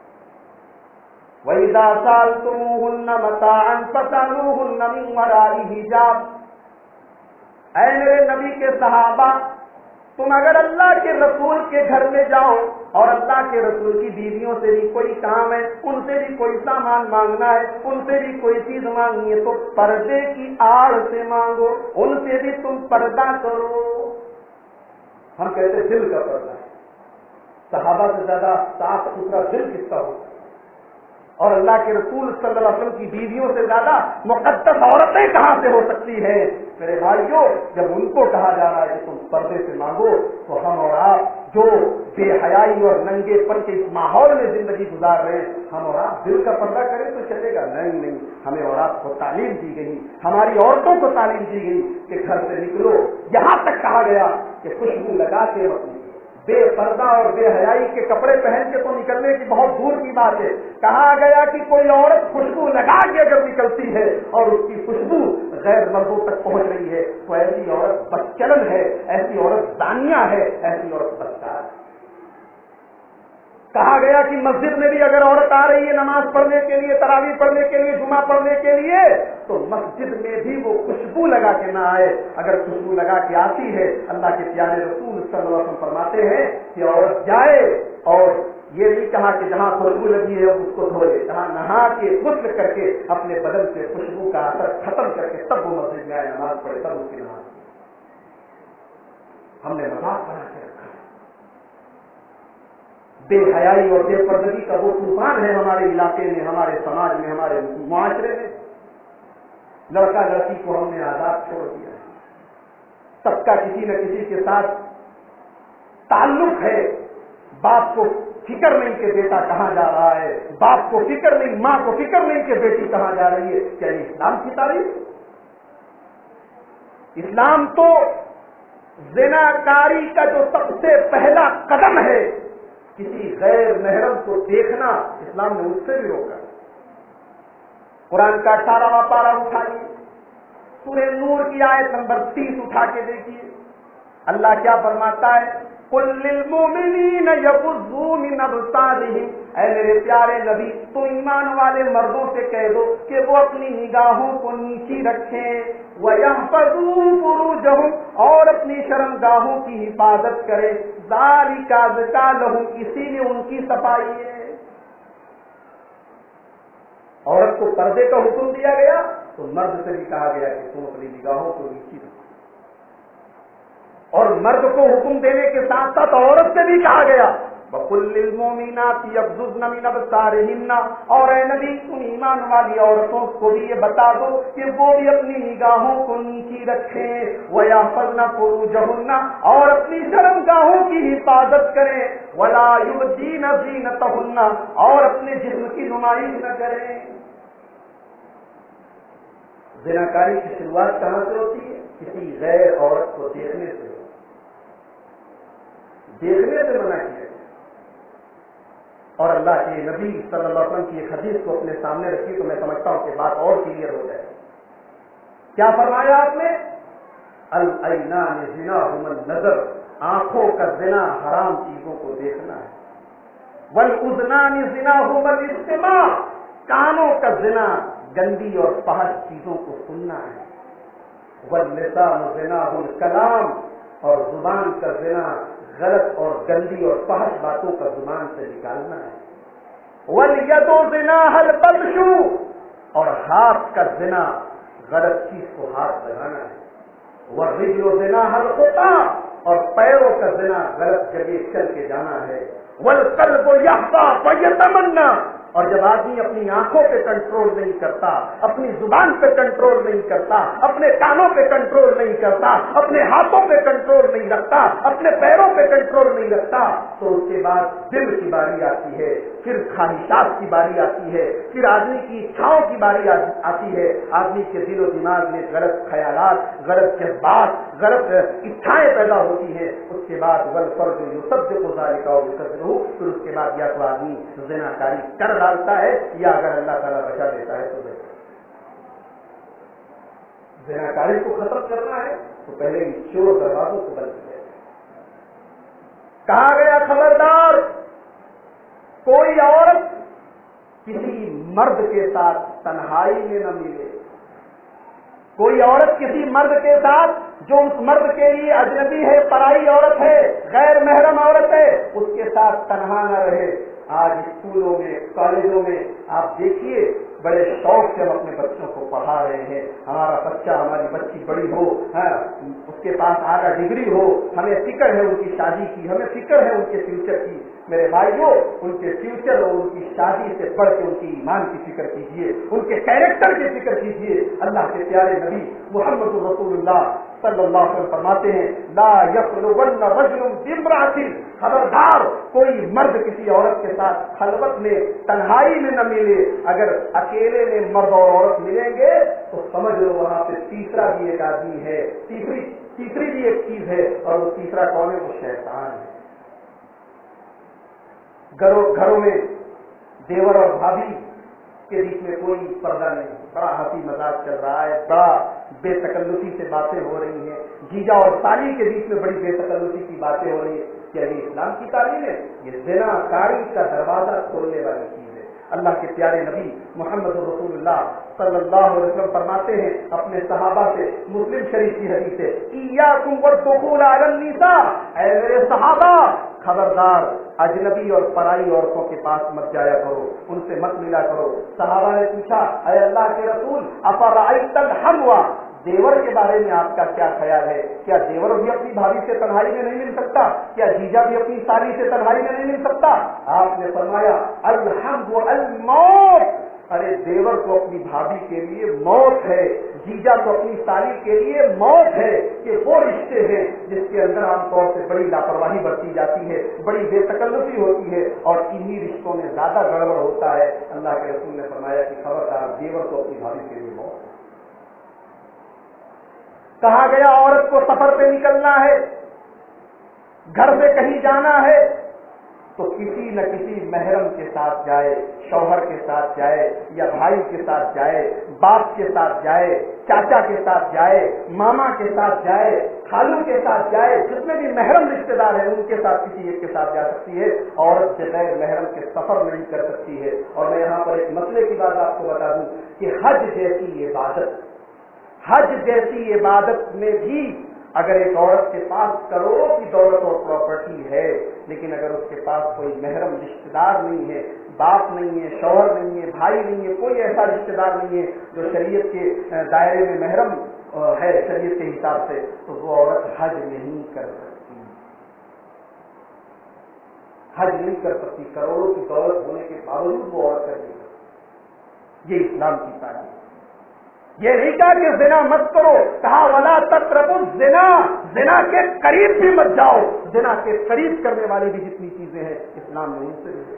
वइज़ा सअल्तुमूहुन्ना मताअन फसअलूहुन्ना मिन वराइ हिजाब। ऐ मेरे नबी के सहाबा, तुम अगर अल्लाह के रसूल के घर में जाओ और अल्लाह के रसूल की बीवियों से भी कोई काम है, उनसे भी कोई सामान मांगना है, उनसे भी कोई चीज मांगनी है, तो पर्दे की आड़ से मांगो, उनसे भी तुम पर्दा करो। हम कहते दिल का पर्दा है। सहाबा से ज्यादा साफ सुथरा दिल किसका होता है, और अल्लाह के रसूल सल्लल्लाहु अलैहि वसल्लम की बीवियों से ज्यादा मुक़द्दस औरतें कहां से हो सकती हैं। मेरे भाइयों, जब उनको कहा जा रहा है कि तुम पर्दे से मांगो, तो हम और आप जो बेहयाई और नंगेपन के इस माहौल में जिंदगी गुजार रहे हैं, हम और आप दिल का पर्दा करें तो चलेगा? नहीं, हमें और आपको तालीम दी गई, हमारी औरतों को तालीम दी गई कि घर से निकलो, यहां तक कहा गया कि खुशबू लगा के अपनी बेपर्दा और बेहयाई के कपड़े पहन के तो निकलने की बहुत दूर की बात है। कहा गया कि कोई औरत खुशबू लगा के अगर निकलती है और उसकी खुशबू गैर मर्दों तक पहुंच रही है तो ऐसी औरत बदचलन है, ऐसी औरत दानिया है, ऐसी औरत बदकार है। कहा गया कि मस्जिद में भी अगर औरत आ रही है नमाज पढ़ने के लिए, तरावी पढ़ने के लिए, जुमा पढ़ने के लिए, तो मस्जिद में भी वो खुशबू लगा के ना आए। अगर खुशबू लगा के आती है, अल्लाह के प्यारे रसूल सल्लल्लाहु अलैहि वसल्लम फरमाते हैं कि औरत जाए और ये नहीं कहा कि जहां खुशबू लगी है उसको धोए, जहां नहा के गुस्ल करके अपने बदन से खुशबू का असर खत्म करके तब वो मस्जिद में आए, नमाज पढ़े, तब उसकी नमाज। हमने मजाक बना के रखा है। بے حیائی اور بے پردگی کا وہ طوفان ہے ہمارے علاقے میں، ہمارے سماج میں، ہمارے معاشرے میں۔ لڑکا لڑکی کو ہم نے آزاد چھوڑ دیا ہے، سب کا کسی نہ کسی کے ساتھ تعلق ہے، باپ کو فکر نہیں کہ بیٹا کہاں جا رہا ہے، باپ کو فکر نہیں، ماں کو فکر نہیں کہ بیٹی کہاں جا رہی ہے۔ کیا یہ اسلام کی تعلیم؟ اسلام تو زناکاری کا جو سب سے پہلا قدم ہے، کسی غیر محرم کو دیکھنا، اسلام نے اس سے بھی روکا۔ قرآن کا 18واں پارہ اٹھائیے، سورہ نور کی آیت نمبر 30 اٹھا کے دیکھیے، اللہ کیا فرماتا ہے؟ قل للمؤمنین یغضوا من ابصارہم، اے میرے پیارے نبی تو ایمان والے مردوں سے کہہ دو کہ وہ اپنی نگاہوں کو نیچی رکھیں، وَيَحْفَظُوا فُرُوجَهُمْ، اور اپنی شرمگاہوں کی حفاظت کریں، ذَلِكَ أَزْكَىٰ لَهُمْ، اسی لیے ان کی صفائی ہے۔ عورت کو پردے کا حکم دیا گیا تو مرد سے بھی کہا گیا کہ تم اپنی نگاہوں کو نیچی رکھو، اور مرد کو حکم دینے کے ساتھ ساتھ عورت سے بھی کہا گیا وَقُلْ لِلْمُؤْمِنَاتِ يَغْضُضْنَ مِنْ أَبْصَارِهِنَّ، اور اے نبی تم ایمان والی عورتوں کو بھی یہ بتا دو کہ وہ بھی اپنی نگاہوں کو نیچی رکھیں، وَيَحْفَظْنَ فُرُوجَهُنَّ، اور اپنی شرمگاہوں کی حفاظت کریں، وَلَا يُبْدِينَ زِينَتَهُنَّ، اور اپنے جسم کی نمائش نہ کریں۔ زناکاری کی شروعات کہاں سے ہوتی ہے؟ کسی غیر عورت کو دیکھنے سے، دیکھنے سے منع کیا گیا۔ اور اللہ کے نبی صلی اللہ علیہ وسلم کی ایک حدیث کو اپنے سامنے رکھی تو میں سمجھتا ہوں کہ بات اور کلیئر ہو جائے۔ کیا فرمایا آپ نے؟ العینان زناہما النظر، آنکھوں کا زنا حرام چیزوں کو دیکھنا ہے، والاذنان زناہما الاستماع، کانوں کا زنا گندی اور فحش چیزوں کو سننا ہے، واللسان زناہ الکلام، اور زبان کا زنا غلط اور گندی اور فحش باتوں کا زبان سے نکالنا ہے، والید زناہ البطش، اور ہاتھ کا زنا غلط چیز کو ہاتھ لگانا ہے، والرجل زناہ الخطا، اور پیروں کا زنا غلط جگہ چل کے جانا ہے، والقلب یحظی ویتمنی، اور جب آدمی اپنی آنکھوں پہ کنٹرول نہیں کرتا، اپنی زبان پہ کنٹرول نہیں کرتا، اپنے کانوں پہ کنٹرول نہیں کرتا، اپنے ہاتھوں پہ کنٹرول نہیں رکھتا، اپنے پیروں پہ کنٹرول نہیں رکھتا، تو اس کے بعد دل کی باری آتی ہے، پھر خواہشات کی باری آتی ہے، پھر آدمی کی اچھاؤں کی باری آتی ہے، آدمی کے دل و دماغ میں غلط خیالات، غلط جذبات، غلط اچھائیں پیدا ہوتی ہیں۔ اس کے بعد والفرج یصدق ذلک و یکذبہ، پھر اس کے بعد یا تو آدمی زناکاری کر ڈالتا ہے یا اگر اللہ تعالیٰ بچا دیتا ہے تو بہتر۔ زناکاری کو ختم کرنا ہے تو پہلے ان چور دروازوں کو بند کیا جائے۔ کہا گیا خبردار، کوئی عورت کسی مرد کے ساتھ تنہائی میں نہ ملے، کوئی عورت کسی مرد کے ساتھ جو اس مرد کے لیے اجنبی ہے، پرائی عورت ہے، غیر محرم عورت ہے، اس کے ساتھ تنہا نہ رہے۔ آج اسکولوں میں، کالجوں میں آپ دیکھیے بڑے شوق سے ہم اپنے بچوں کو پڑھا رہے ہیں، ہمارا بچہ، ہماری بچی بڑی ہو، اس کے پاس اعلیٰ ڈگری ہو، ہمیں فکر ہے ان کی شادی کی، ہمیں فکر ہے ان کے فیوچر کی۔ میرے بھائیوں، ان کے فیوچر اور ان کی شادی سے بڑھ کے ان کی ایمان کی فکر کیجیے، ان کے کیریکٹر کی فکر کیجیے۔ اللہ کے پیارے نبی محمد رسول اللہ صلی اللہ علیہ وسلم فرماتے ہیں لا یخلون رجل بامرأۃ، خبردار کوئی مرد کسی عورت کے ساتھ خلوت میں، تنہائی میں نہ ملے۔ اگر اکیلے میں مرد اور عورت ملیں گے تو سمجھ لو وہاں پہ تیسرا بھی ایک آدمی ہے، تیسری بھی ایک چیز ہے، اور وہ تیسرا کون ہے؟ وہ شیطان ہے۔ گھروں میں دیور اور بھابھی کے بیچ میں کوئی پردہ نہیں، بڑا ہنسی مذاق چل رہا ہے، بڑا بے تکلفی سے باتیں ہو رہی ہیں، جیجا اور سالی کے بیچ میں بڑی بے تکلفی کی باتیں ہو رہی ہیں۔ کیا یہ اسلام کی تعلیم ہے؟ یہ زنا کاری کا دروازہ کھولنے والی چیز ہے۔ اللہ کے پیارے نبی محمد رسول اللہ صلی اللہ علیہ وسلم فرماتے ہیں اپنے صحابہ سے، مسلم شریف کی حدیث ہے، ایاکم والدخول علی النساء، اے میرے صحابہ خبردار اجنبی اور پرائی عورتوں کے پاس مت جایا کرو، ان سے مت ملا کرو۔ صحابہ نے پوچھا اے اللہ کے رسول افرأیت الحموا، دیور کے بارے میں آپ کا کیا خیال ہے؟ کیا دیور بھی اپنی بھابھی سے تنہائی میں نہیں مل سکتا؟ کیا جیجا بھی اپنی سالی سے تنہائی میں نہیں مل سکتا؟ آپ نے فرمایا الحمد الموت، ارے دیور تو اپنی بھابھی کے لیے موت ہے، جیجا تو اپنی سالی کے لیے موت ہے، کہ وہ رشتے ہیں جس کے اندر عام طور سے بڑی لاپرواہی برتی جاتی ہے، بڑی بے تکلفی ہوتی ہے، اور انہی رشتوں میں زیادہ گڑبڑ ہوتا ہے۔ اللہ کے رسول نے فرمایا کہ خبردار، دیور تو اپنی بھابھی کے لیے موت ہے۔ کہا گیا عورت کو سفر پہ نکلنا ہے، گھر سے کہیں جانا ہے تو کسی نہ کسی محرم کے ساتھ جائے، شوہر کے ساتھ جائے، یا بھائی کے ساتھ جائے، باپ کے ساتھ جائے، چاچا کے ساتھ جائے، ماما کے ساتھ جائے، خالو کے ساتھ جائے، جتنے بھی محرم رشتے دار ہیں ان کے ساتھ کسی ایک کے ساتھ جا سکتی ہے، عورت بغیر محرم کے سفر نہیں کر سکتی ہے۔ اور میں یہاں پر ایک مسئلے کی بات آپ کو بتا دوں کہ حج جیسی عبادت میں بھی اگر ایک عورت کے پاس کروڑوں کی دولت اور پراپرٹی ہے، لیکن اگر اس کے پاس کوئی محرم رشتے دار نہیں ہے، باپ نہیں ہے، شوہر نہیں ہے، بھائی نہیں ہے، کوئی ایسا رشتے دار نہیں ہے جو شریعت کے دائرے میں محرم ہے شریعت کے حساب سے، تو وہ عورت حج نہیں کر سکتی، حج نہیں کر سکتی، کروڑوں کی دولت ہونے کے باوجود وہ عورت کر نہیں سکتی۔ یہ اسلام کی تعلیم۔ یہ نہیں کہا کہ زنا مت کرو، کہا ولا تقربوا الزنا، زنا کے قریب بھی مت جاؤ، زنا کے قریب کرنے والی بھی جتنی چیزیں ہیں اسلام میں ان سے نہیں۔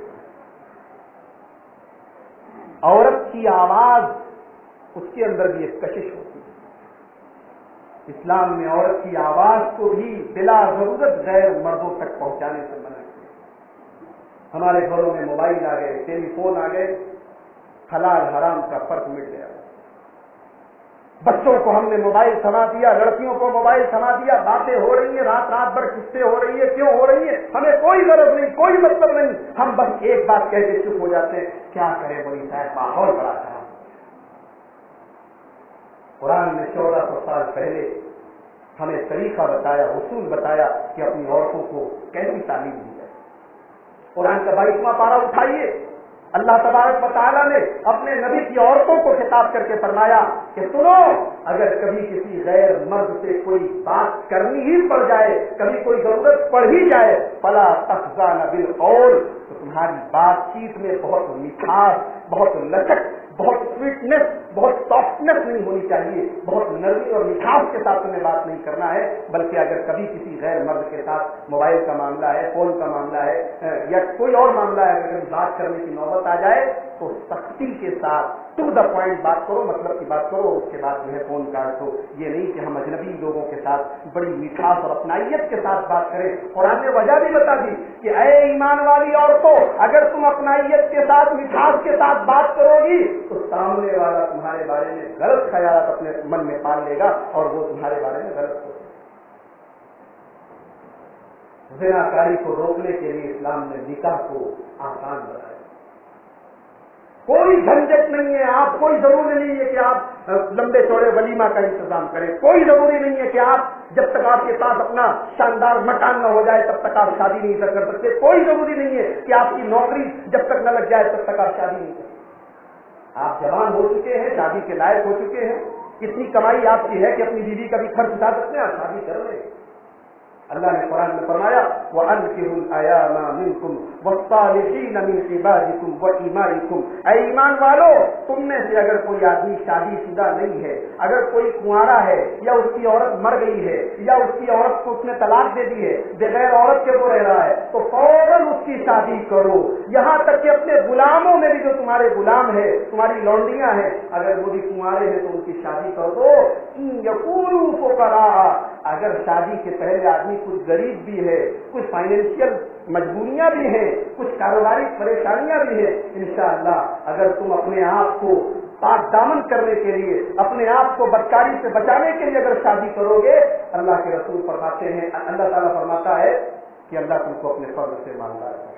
عورت کی آواز، اس کے اندر بھی ایک کشش ہوتی ہے۔ اسلام میں عورت کی آواز کو بھی بلا ضرورت غیر مردوں تک پہنچانے سے منع کیا۔ ہمارے گھروں میں موبائل آ گئے، ٹیلی فون آ گئے، حلال حرام کا فرق مٹ گیا۔ بچوں کو ہم نے موبائل تھما دیا، لڑکیوں کو موبائل تھما دیا، باتیں ہو رہی ہیں، رات بھر قصے ہو رہی ہے، کیوں ہو رہی ہے ہمیں کوئی غرض نہیں، کوئی مطلب نہیں، ہم بس ایک بات کہہ کے چپ ہو جاتے ہیں، کیا کرے بڑی صاحب، ماحول بڑا خراب۔ قرآن نے 1400 سال پہلے ہمیں طریقہ بتایا، اصول بتایا کہ اپنی عورتوں کو کیسی تعلیم دی جائے۔ قرآن کا 22واں پارہ اٹھائیے، اللہ تبارک و تعالیٰ نے اپنے نبی کی عورتوں کو خطاب کر کے فرمایا کہ سنو، اگر کبھی کسی غیر مرد سے کوئی بات کرنی ہی پڑ جائے، کبھی کوئی ضرورت پڑ ہی جائے، فلا تخضعن بالقول، تو تمہاری بات چیت میں بہت مٹھاس، بہت لچک، بہت سویٹنس، بہت سافٹنس نہیں ہونی چاہیے، بہت نرمی اور مٹھاس کے ساتھ تمہیں بات نہیں کرنا ہے، بلکہ اگر کبھی کسی غیر مرد کے ساتھ موبائل کا معاملہ ہے، فون کا معاملہ ہے، یا کوئی اور معاملہ ہے، اگر بات کرنے کی نوبت آ جائے تو سختی کے ساتھ ٹو دا پوائنٹ بات کرو، مطلب کی بات کرو، اس کے بعد جو ہے فون کاٹ دو۔ یہ نہیں کہ ہم اجنبی لوگوں کے ساتھ بڑی مٹھاس اور اپنائیت کے ساتھ بات کریں۔ قرآن نے وجہ بھی بتا دی کہ اے ایمان والی عورتوں، اگر تم اپنائیت کے ساتھ، مٹھاس کے ساتھ بات کرو گی تو سامنے والا تمہارے بارے میں غلط خیالات اپنے من میں پال لے گا اور وہ تمہارے بارے میں غلط ہوگا۔ زناکاری کو روکنے کے لیے اسلام نے نکاح کو آسان بنایا، کوئی جھنجٹ نہیں ہے، آپ کوئی ضروری نہیں ہے کہ آپ لمبے چوڑے ولیمہ کا انتظام کریں، کوئی ضروری نہیں ہے کہ آپ جب تک آپ کے پاس اپنا شاندار مکان نہ ہو جائے تب تک آپ شادی نہیں کر سکتے، کوئی ضروری نہیں ہے کہ آپ کی نوکری جب تک نہ لگ جائے تب تک آپ شادی نہیں کر سکتے۔ آپ جوان ہو چکے ہیں، شادی کے لائق ہو چکے ہیں، کتنی کمائی آپ کی ہے کہ اپنی بیوی کا بھی خرچ اٹھا سکتے ہیں، آپ شادی کر لیں۔ اللہ نے قرآن میں فرمایا وَأَنكِحُوا الْأَيَامَ مِنكُمْ وَالصَّالِحِينَ مِنْ عِبَادِكُمْ وَإِمَائِكُمْ، اے ایمان والو، تم میں سے اگر کوئی آدمی شادی شدہ نہیں ہے، اگر کوئی کنوارا ہے یا اس کی عورت مر گئی ہے یا اس کی عورت کو اس نے طلاق دے دی ہے، بغیر عورت کے وہ رہ رہا ہے، تو فوراً اس کی شادی کرو۔ یہاں تک کہ اپنے غلاموں میں بھی جو تمہارے غلام ہے، تمہاری لونڈیاں ہیں، اگر وہ بھی کنوارے ہیں تو ان کی شادی کر دو۔ إِن يَكُونُوا فُقَرَاءَ، اگر شادی کے پہلے آدمی کچھ غریب بھی ہے، کچھ فائنینشیل مجبوریاں بھی ہیں، کچھ کاروباری پریشانیاں بھی ہیں، انشاءاللہ اگر تم اپنے آپ کو پاک دامن کرنے کے لیے، اپنے آپ کو بدکاری سے بچانے کے لیے اگر شادی کرو گے، اللہ کے رسول فرماتے ہیں، اللہ تعالیٰ فرماتا ہے کہ اللہ تم کو اپنے فضل سے مالدار ہے۔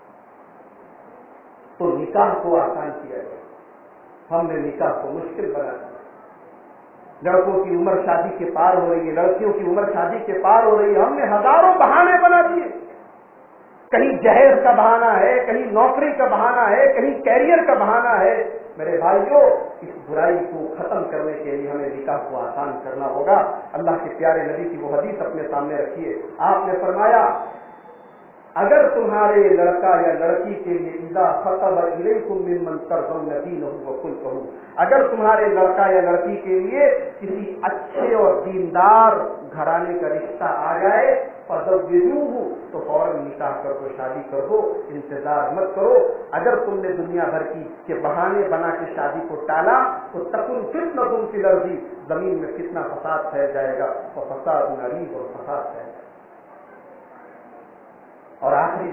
تو نکاح کو آسان کیا گیا، ہم نے نکاح کو مشکل بنا دیا۔ لڑکوں کی عمر شادی کے پار ہو رہی ہے، لڑکیوں کی عمر شادی کے پار ہو رہی ہے، ہم نے ہزاروں بہانے بنا دیے، کہیں جہیز کا بہانہ ہے، کہیں نوکری کا بہانہ ہے، کہیں کیریئر کا بہانہ ہے۔ میرے بھائیوں، اس برائی کو ختم کرنے کے لیے ہمیں نکاح کو آسان کرنا ہوگا۔ اللہ کے پیارے نبی کی وہ حدیث اپنے سامنے رکھیے، آپ نے فرمایا اگر تمہارے لڑکا یا لڑکی کے لیے اذا خطب الیکم ممن ترضون دینہ وخلقہ، اگر تمہارے لڑکا یا لڑکی کے لیے کسی اچھے اور دیندار گھرانے کا رشتہ آ جائے فزوجوہ، تو فوراً نکاح کر دو، شادی کر دو، انتظار مت کرو۔ اگر تم نے دنیا بھر کے بہانے بنا کے شادی کو ٹالا تو تکن فتنۃ فی الارض، زمین میں فتنہ فساد پھیل جائے گا، اور فساد عریض، اور فساد پھیل جائے گا۔ اور آخری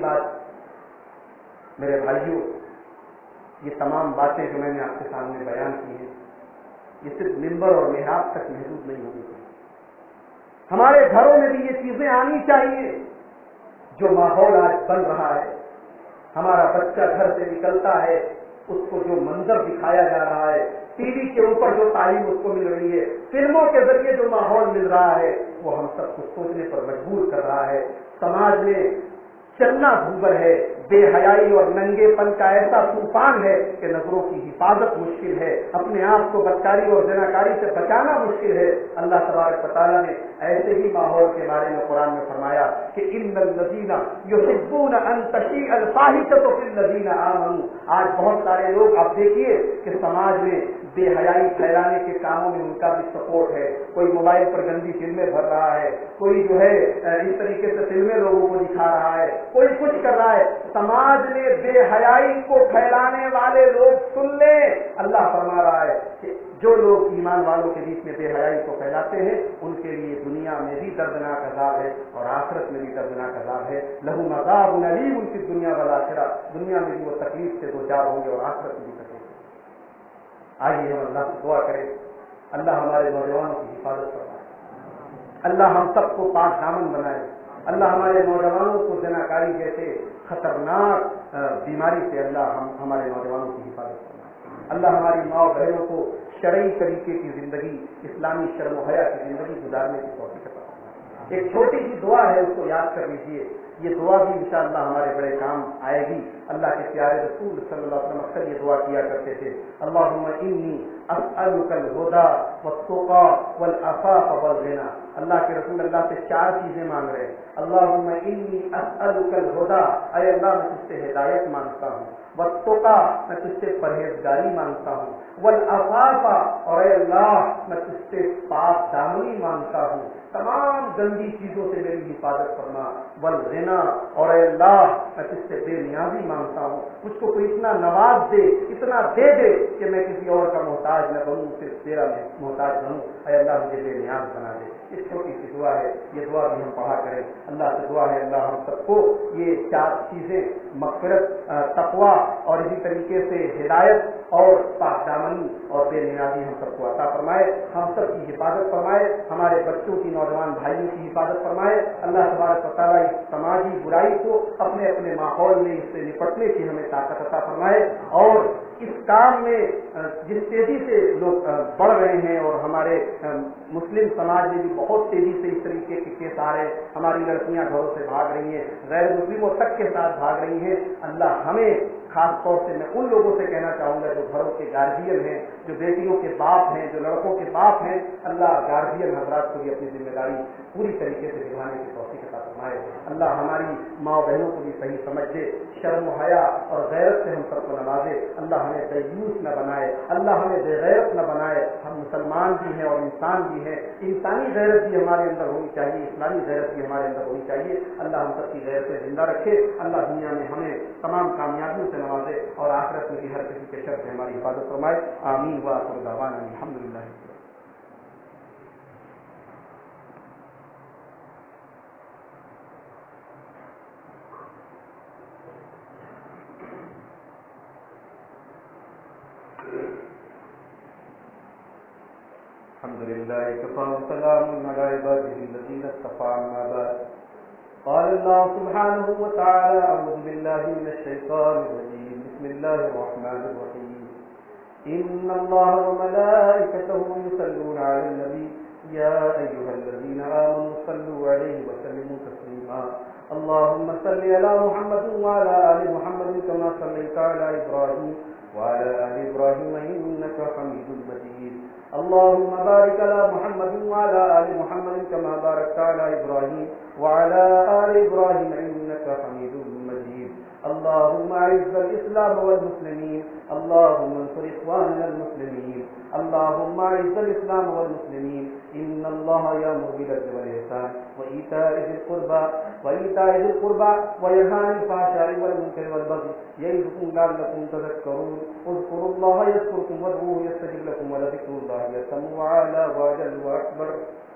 بات میرے بھائیوں، یہ تمام باتیں جو میں نے آپ کے سامنے بیان کی ہیں یہ صرف منبر اور محراب تک محدود نہیں ہونی چاہیے، ہمارے گھروں میں بھی یہ چیزیں آنی چاہیے۔ جو ماحول آج بن رہا ہے، ہمارا بچہ گھر سے نکلتا ہے، اس کو جو منظر دکھایا جا رہا ہے، ٹی وی کے اوپر جو تعلیم اس کو مل رہی ہے، فلموں کے ذریعے جو ماحول مل رہا ہے، وہ ہم سب کو سوچنے پر مجبور کر رہا ہے۔ سماج میں چلنا بھوبر ہے، بے حیائی اور ننگے پن کا ایسا طوفان ہے کہ نظروں کی حفاظت مشکل ہے، اپنے آپ کو بدکاری اور زناکاری سے بچانا مشکل ہے۔ اللہ تبارک و تعالیٰ نے ایسے ہی ماحول کے بارے میں قرآن میں فرمایا کہ ان الذین یحبون ان تشیع الفاحشۃ فی الذین آمنوا۔ آج بہت سارے لوگ، آپ دیکھیے کہ سماج میں بے حیائی پھیلانے کے کاموں میں ان کا بھی سپورٹ ہے، کوئی موبائل پر گندی فلمیں بھر رہا ہے، کوئی جو ہے اس طریقے سے فلمیں لوگوں کو دکھا رہا ہے، کوئی کچھ کر رہا ہے۔ سماج میں بے حیائی کو پھیلانے والے لوگ سن لیں، اللہ فرما رہا ہے کہ جو لوگ ایمان والوں کے بیچ میں بے حیائی کو پھیلاتے ہیں ان کے لیے دنیا میں بھی دردناک عذاب ہے اور آخرت میں بھی دردناک عذاب ہے۔ لہم عذاب علیم فی الدنیا والآخرہ، دنیا میں بھی وہ تکلیف سے دوچار ہوں گے اور آخرت میں بھی تکلیف۔ آئیے ہم اللہ سے دعا کریں، اللہ ہمارے نوجوانوں کی حفاظت فرمائے، اللہ ہم سب کو پاک دامن بنائے، اللہ ہمارے نوجوانوں کو زناکاری جیسے خطرناک بیماری سے اللہ ہمارے نوجوانوں کی حفاظت فرمائے، اللہ ہماری ماں بہنوں کو شرعی طریقے کی زندگی، اسلامی شرم و حیا کی زندگی گزارنے کی توفیق عطا فرمائے۔ ایک چھوٹی سی دعا ہے، اس کو یاد کر لیجیے، یہ دعا بھی انشاءاللہ ہمارے بڑے کام آئے گی۔ اللہ کے پیارے رسول صلی اللہ علیہ وسلم اکثر یہ دعا کیا کرتے تھے، اللہم انی اسألک الہدی والتقی والعفاف والغنی۔ اللہ کے رسول اللہ سے 4 چیزیں مانگ رہے ہیں، اللہم انی اسألک الہدی، اے اللہ میں تجھ سے ہدایت مانگتا ہوں، والتقی میں تجھ سے پرہیزگاری مانگتا ہوں، والعفاف اور اے اللہ میں تجھ سے پاک دامنی مانگتا ہوں، تمام گندی چیزوں سے میری حفاظت فرما، والغنا اور اے اللہ میں تجھ سے بے نیازی مانگتا ہوں، مجھ کو کوئی اتنا نواز دے، اتنا دے دے کہ میں کسی اور کا محتاج نہ بنوں، صرف تیرا محتاج بنوں، اے اللہ مجھے بے نیاز بنا دے۔ یہ چھوٹی سی دعا ہے، یہ دعا بھی ہم پڑھا کریں۔ اللہ سے دعا ہے اللہ ہم سب کو یہ 4 چیزیں، مغفرت، تقوی اور اسی طریقے سے ہدایت اور پاک دامنی اور بے نیازی ہم سب کو عطا فرمائے، ہم سب کی حفاظت فرمائے، ہمارے بچوں کی، نوجوان بھائیوں کی حفاظت فرمائے۔ اللہ تبارک و تعالیٰ اس سماجی برائی کو اپنے اپنے ماحول میں اس سے نپٹنے کی ہمیں طاقت عطا فرمائے، اور اس کام میں جس تیزی سے لوگ بڑھ رہے ہیں، اور ہمارے مسلم سماج میں بھی بہت تیزی سے اس طریقے کے کیس آ رہے ہیں، ہماری لڑکیاں گھروں سے بھاگ رہی ہیں، غیر مسلموں تک کے ساتھ بھاگ رہی ہیں، اللہ ہمیں خاص طور سے میں ان لوگوں سے کہنا چاہوں گا جو گھروں کے گارجین ہیں، جو بیٹیوں کے باپ ہیں، جو لڑکوں کے باپ ہیں، اللہ گارجین حضرات کو بھی اپنی ذمہ داری پوری طریقے سے نبھانے کی توفیق عطا فرمائے۔ اللہ ہماری ماں بہنوں کو بھی صحیح سمجھ دے، شرم و حیا اور غیرت سے ہم سب کو نوازے، اللہ ہمیں دیوس نہ بنائے، اللہ ہمیں بے غیرت نہ بنائے۔ ہم مسلمان بھی ہیں اور انسان بھی ہیں، انسانی غیرت بھی ہمارے اندر ہونی چاہیے، اسلامی غیرت بھی ہمارے اندر ہونی چاہیے۔ اللہ ہم سب کی غیرتیں زندہ رکھے، اللہ دنیا میں ہمیں تمام کامیابیوں سے نوازے، اور آخرت میں بھی ہر کسی کے شر سے ہماری حفاظت فرمائے۔ آمین وآخر دعوانا الحمدللہ۔ الحمدللہ کفا وسلام علی عباده الذین اصطفى، اما بعد، قال اللہ سبحانہ وتعالی اعوذ باللہ من الشیطان الرجیم، بسم اللہ الرحمن الرحیم، ان اللہ وملائکتہ یصلون علی النبی یا ایھا الذین آمنوا صلوا علیہ وسلموا تسلیما، اللهم صل على محمد وعلى آل محمد كما صليت على إبراهيم وعلى آل إبراهيم إنك حميد مجيد. اللهم بارك على محمد وعلى آل محمد كما باركت على إبراهيم وعلى آل إبراهيم إنك حميد مجيد. اللهم أعز الإسلام والمسلمين. اللهم انصر إخواننا المسلمين. اللهم أعز الإسلام والمسلمين. إن الله يأمر بالعدل والإحسان وإيتاء ذي القربى وينهى عن الفحشاء والمنكر والبغي يعظكم لعلكم تذكرون. اذكروا الله يذكركم وادعوه يستجب لكم ولذكر الله أكبر وأجل وأكبر.